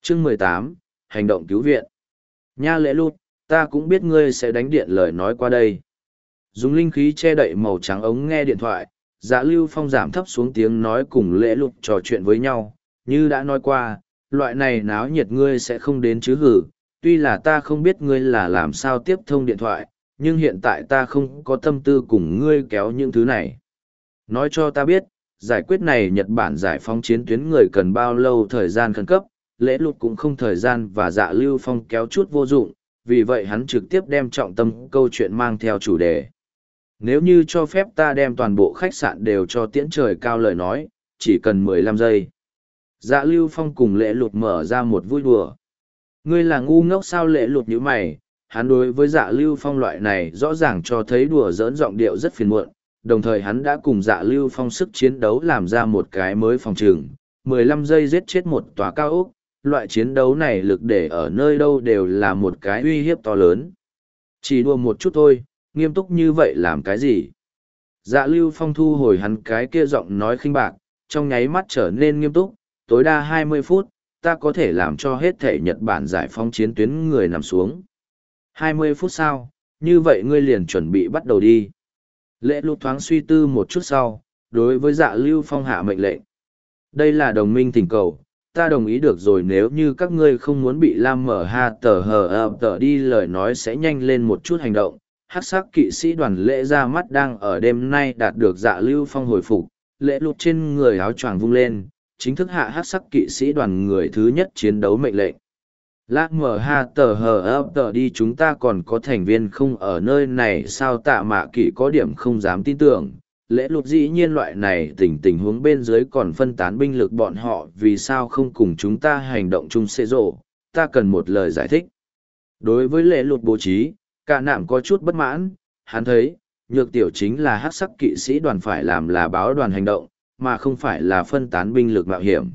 Chương 18, hành động cứu viện. Nha lễ lụt, ta cũng biết ngươi sẽ đánh điện lời nói qua đây. Dùng linh khí che đậy màu trắng ống nghe điện thoại, Dạ Lưu Phong giảm thấp xuống tiếng nói cùng lễ lụt trò chuyện với nhau. Như đã nói qua, loại này náo nhiệt ngươi sẽ không đến chứ hử. Tuy là ta không biết ngươi là làm sao tiếp thông điện thoại, nhưng hiện tại ta không có tâm tư cùng ngươi kéo những thứ này. Nói cho ta biết, giải quyết này Nhật Bản giải phóng chiến tuyến người cần bao lâu thời gian khẩn cấp, lễ lụt cũng không thời gian và Dạ Lưu Phong kéo chút vô dụng, vì vậy hắn trực tiếp đem trọng tâm câu chuyện mang theo chủ đề. Nếu như cho phép ta đem toàn bộ khách sạn đều cho tiễn trời cao lời nói, chỉ cần 15 giây. Dạ Lưu Phong cùng lễ lụt mở ra một vui đùa. Ngươi là ngu ngốc sao? Lễ lụt như mày, hắn đối với Dạ Lưu Phong loại này rõ ràng cho thấy đùa giỡn giọng điệu rất phiền muộn, đồng thời hắn đã cùng Dạ Lưu Phong sức chiến đấu làm ra một cái mới phòng trường, 15 giây giết chết một tòa cao ốc, loại chiến đấu này lực để ở nơi đâu đều là một cái uy hiếp to lớn. Chỉ đùa một chút thôi, nghiêm túc như vậy làm cái gì? Dạ Lưu Phong thu hồi hắn cái kia giọng nói khinh bạc, trong nháy mắt trở nên nghiêm túc, tối đa 20 phút, ta có thể làm cho hết thể Nhật Bản giải phóng chiến tuyến người nằm xuống. 20 phút sau, như vậy ngươi liền chuẩn bị bắt đầu đi. Lễ lụt thoáng suy tư một chút sau, đối với Dạ Lưu Phong hạ mệnh lệnh. Đây là đồng minh thỉnh cầu, ta đồng ý được rồi, nếu như các ngươi không muốn bị Lam mở ha tờ hờ tờ đi lời nói sẽ nhanh lên một chút hành động. Hắc sắc kỵ sĩ đoàn lễ ra mắt đang ở đêm nay đạt được Dạ Lưu Phong hồi phục, lễ lụt trên người áo choàng vung lên, chính thức hạ hắc sắc kỵ sĩ đoàn người thứ nhất chiến đấu mệnh lệnh. Lát mở ha tờ hờ tờ đi, chúng ta còn có thành viên không ở nơi này sao? Tạ Mạ Kỵ có điểm không dám tin tưởng. Lễ lụt dĩ nhiên loại này tình huống bên dưới còn phân tán binh lực bọn họ, vì sao không cùng chúng ta hành động chung xê rộ? Ta cần một lời giải thích. Đối với lễ lụt bố trí, cả nạm có chút bất mãn, hắn thấy, nhược tiểu chính là hắc sắc kỵ sĩ đoàn phải làm là báo đoàn hành động, mà không phải là phân tán binh lực mạo hiểm.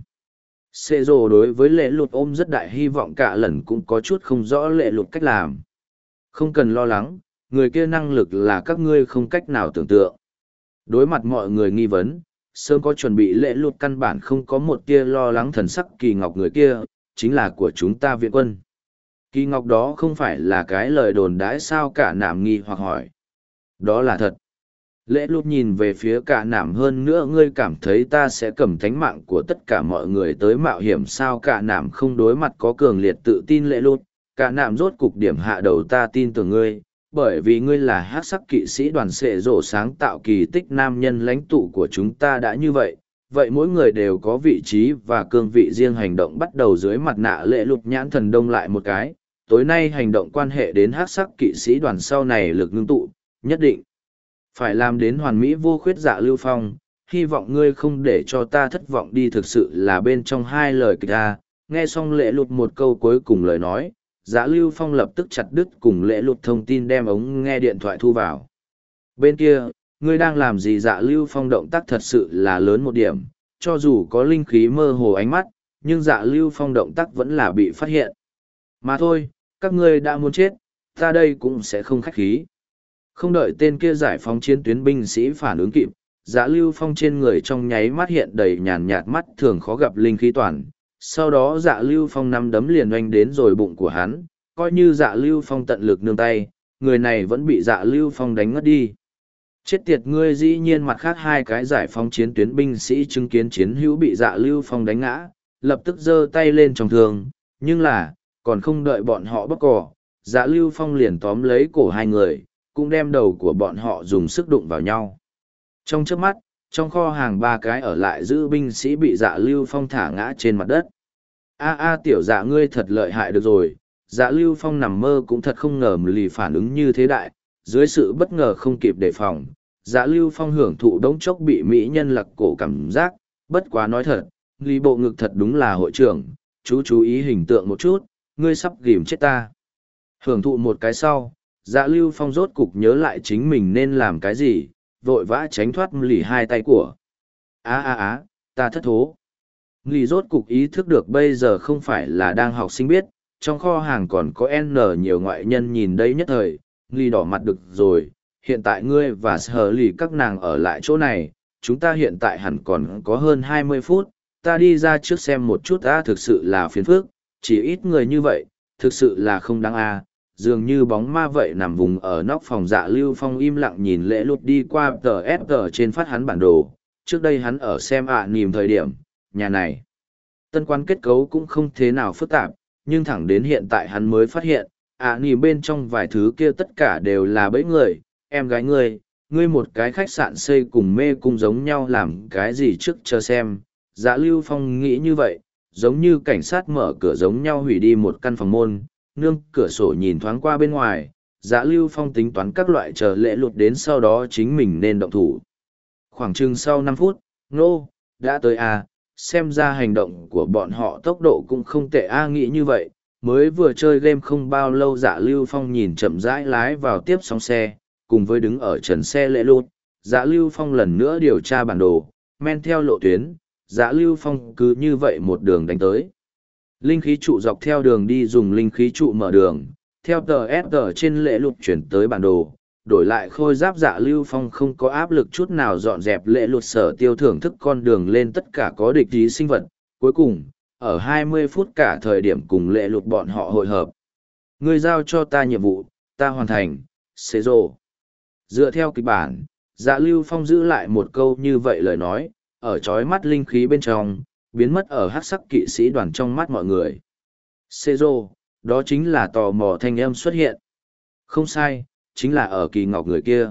Xê rồ đối với lễ lụt ôm rất đại hy vọng, cả lần cũng có chút không rõ lễ lụt cách làm. Không cần lo lắng, người kia năng lực là các ngươi không cách nào tưởng tượng. Đối mặt mọi người nghi vấn, sớm có chuẩn bị lễ lụt căn bản không có một tia lo lắng thần sắc. Kỳ ngọc người kia, chính là của chúng ta viện quân. Kỳ ngọc đó không phải là cái lời đồn đãi sao? Cả nạm nghi hoặc hỏi. Đó là thật. Lễ lụt nhìn về phía cả nạm, hơn nữa ngươi cảm thấy ta sẽ cầm thánh mạng của tất cả mọi người tới mạo hiểm sao? Cả nạm không đối mặt có cường liệt tự tin lễ lụt, cả nạm rốt cục điểm hạ đầu, ta tin tưởng ngươi, bởi vì ngươi là hắc sắc kỵ sĩ đoàn xệ rổ sáng tạo kỳ tích nam nhân lãnh tụ của chúng ta đã như vậy. Vậy mỗi người đều có vị trí và cương vị riêng. Hành động bắt đầu dưới mặt nạ lễ lụt nhãn thần đông lại một cái, tối nay hành động quan hệ đến hắc sắc kỵ sĩ đoàn sau này lực ngưng tụ, nhất định phải làm đến hoàn mỹ vô khuyết. Dạ Lưu Phong, hy vọng ngươi không để cho ta thất vọng đi. Thực sự là bên trong hai lời kịch ta. Nghe xong lễ lụt một câu cuối cùng lời nói, Dạ Lưu Phong lập tức chặt đứt cùng lễ lụt thông tin, đem ống nghe điện thoại thu vào. Bên kia, ngươi đang làm gì? Dạ Lưu Phong động tác thật sự là lớn một điểm, cho dù có linh khí mơ hồ ánh mắt, nhưng Dạ Lưu Phong động tác vẫn là bị phát hiện. Mà thôi, các ngươi đã muốn chết, ta đây cũng sẽ không khách khí. Không đợi tên kia giải phóng chiến tuyến binh sĩ phản ứng kịp, Dạ Lưu Phong trên người trong nháy mắt hiện đầy nhàn nhạt mắt thường khó gặp linh khí toàn. Sau đó Dạ Lưu Phong nắm đấm liền oanh đến rồi bụng của hắn, coi như Dạ Lưu Phong tận lực nương tay, người này vẫn bị Dạ Lưu Phong đánh ngất đi. Chết tiệt ngươi! Dĩ nhiên mặt khác hai cái giải phóng chiến tuyến binh sĩ chứng kiến chiến hữu bị Dạ Lưu Phong đánh ngã, lập tức giơ tay lên trong thương, nhưng là, còn không đợi bọn họ bóc cỏ, Dạ Lưu Phong liền tóm lấy cổ hai người, cũng đem đầu của bọn họ dùng sức đụng vào nhau. Trong chớp mắt, trong kho hàng ba cái ở lại giữ binh sĩ bị Dạ Lưu Phong thả ngã trên mặt đất. Tiểu Dạ ngươi thật lợi hại, được rồi. Dạ Lưu Phong nằm mơ cũng thật không ngờ lì phản ứng như thế đại, dưới sự bất ngờ không kịp đề phòng. Dạ Lưu Phong hưởng thụ đống chốc bị mỹ nhân lật cổ cảm giác, bất quá nói thật, lì bộ ngực thật đúng là hội trưởng, chú ý hình tượng một chút, ngươi sắp ghìm chết ta. Hưởng thụ một cái sau, Dạ Lưu Phong rốt cục nhớ lại chính mình nên làm cái gì, vội vã tránh thoát lì hai tay của. Ta thất thố. Lì rốt cục ý thức được bây giờ không phải là đang học sinh biết, trong kho hàng còn có N nhiều ngoại nhân nhìn đây nhất thời. Lì đỏ mặt, được rồi, hiện tại ngươi và Sở lì các nàng ở lại chỗ này, chúng ta hiện tại hẳn còn có hơn 20 phút, ta đi ra trước xem một chút. Thực sự là phiền phức, Chỉ ít người như vậy, thực sự là không đáng dường như bóng ma vậy nằm vùng ở nóc phòng. Dạ Lưu Phong im lặng nhìn Lễ Lụt đi qua tờ trên phát hắn bản đồ. Trước đây hắn ở xem nhìn thời điểm, nhà này. Tân quán kết cấu cũng không thế nào phức tạp, nhưng thẳng đến hiện tại hắn mới phát hiện, nhìn bên trong vài thứ kia tất cả đều là bẫy người, em gái ngươi một cái khách sạn xây cùng mê cung giống nhau làm cái gì trước chờ xem. Dạ Lưu Phong nghĩ như vậy, giống như cảnh sát mở cửa giống nhau hủy đi một căn phòng môn, nương cửa sổ nhìn thoáng qua bên ngoài. Dạ Lưu Phong tính toán các loại chờ Lễ Lụt đến sau đó chính mình nên động thủ. Khoảng chừng sau 5 phút, đã tới xem ra hành động của bọn họ tốc độ cũng không tệ nghĩ như vậy. Mới vừa chơi game không bao lâu, Dạ Lưu Phong nhìn chậm rãi lái vào tiếp sóng xe, cùng với đứng ở trần xe Lễ Lụt. Dạ Lưu Phong lần nữa điều tra bản đồ, men theo lộ tuyến, Dạ Lưu Phong cứ như vậy một đường đánh tới. Linh khí trụ dọc theo đường đi dùng linh khí trụ mở đường, theo tờ trên Lễ Lụt chuyển tới bản đồ. Đổi lại khôi giáp, Dạ Lưu Phong không có áp lực chút nào dọn dẹp Lễ Lụt sở tiêu thưởng thức con đường lên tất cả có địch ý sinh vật. Cuối cùng, ở 20 phút cả thời điểm cùng Lễ Lụt bọn họ hội hợp. Ngươi giao cho ta nhiệm vụ, ta hoàn thành, xế rồ. Dựa theo kịch bản, Dạ Lưu Phong giữ lại một câu như vậy lời nói, ở trói mắt linh khí bên trong, biến mất ở hắc sắc kỵ sĩ đoàn trong mắt mọi người. Xế rồ, đó chính là tò mò thanh âm xuất hiện. Không sai, chính là ở Kỳ Ngọc người kia.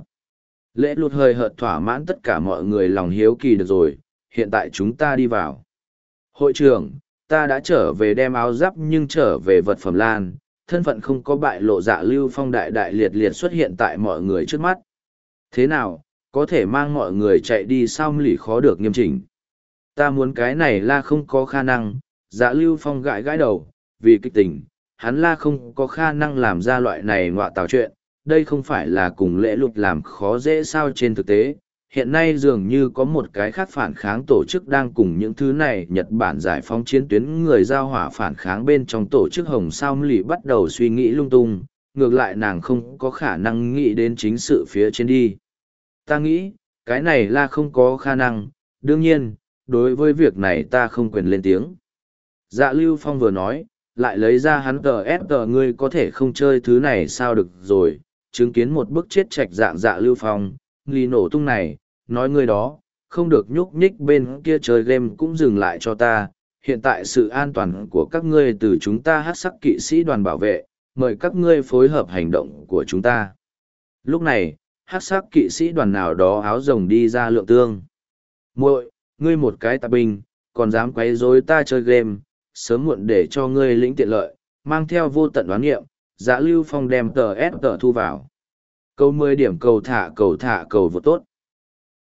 Lễ Lụt hơi hợt thỏa mãn tất cả mọi người lòng hiếu kỳ được rồi, hiện tại chúng ta đi vào. Hội trưởng, ta đã trở về đem áo giáp nhưng trở về vật phẩm lan, thân phận không có bại lộ. Dạ Lưu Phong đại đại liệt liệt xuất hiện tại mọi người trước mắt. Thế nào, có thể mang mọi người chạy đi sao lì khó được nghiêm chỉnh. Ta muốn cái này là không có khả năng. Dạ Lưu Phong gãi gãi đầu, vì kịch tình, hắn là không có khả năng làm ra loại này ngọa tào chuyện. Đây không phải là cùng Lễ Lụt làm khó dễ sao. Trên thực tế, hiện nay dường như có một cái khác phản kháng tổ chức đang cùng những thứ này Nhật Bản giải phóng chiến tuyến người giao hỏa phản kháng bên trong tổ chức Hồng Sao Lì bắt đầu suy nghĩ lung tung, ngược lại nàng không có khả năng nghĩ đến chính sự phía trên đi. Ta nghĩ, cái này là không có khả năng, đương nhiên, đối với việc này ta không quyền lên tiếng. Dạ Lưu Phong vừa nói, lại lấy ra hắn tờ ngươi có thể không chơi thứ này sao được rồi, chứng kiến một bức chết chạch dạng Dạ Lưu Phong, lì nổ tung này, nói ngươi đó, không được nhúc nhích bên kia chơi game cũng dừng lại cho ta, hiện tại sự an toàn của các ngươi từ chúng ta hắc sắc kỵ sĩ đoàn bảo vệ, mời các ngươi phối hợp hành động của chúng ta. Lúc này, hắc sắc kỵ sĩ đoàn nào đó áo rồng đi ra Lượng Tương. Muội, ngươi một cái tạp binh, còn dám quấy rối ta chơi game, sớm muộn để cho ngươi lĩnh tiện lợi, mang theo vô tận đoán nghiệm. Dạ Lưu Phong đem tờ thu vào. Cầu 10 điểm cầu thả cầu vượt tốt.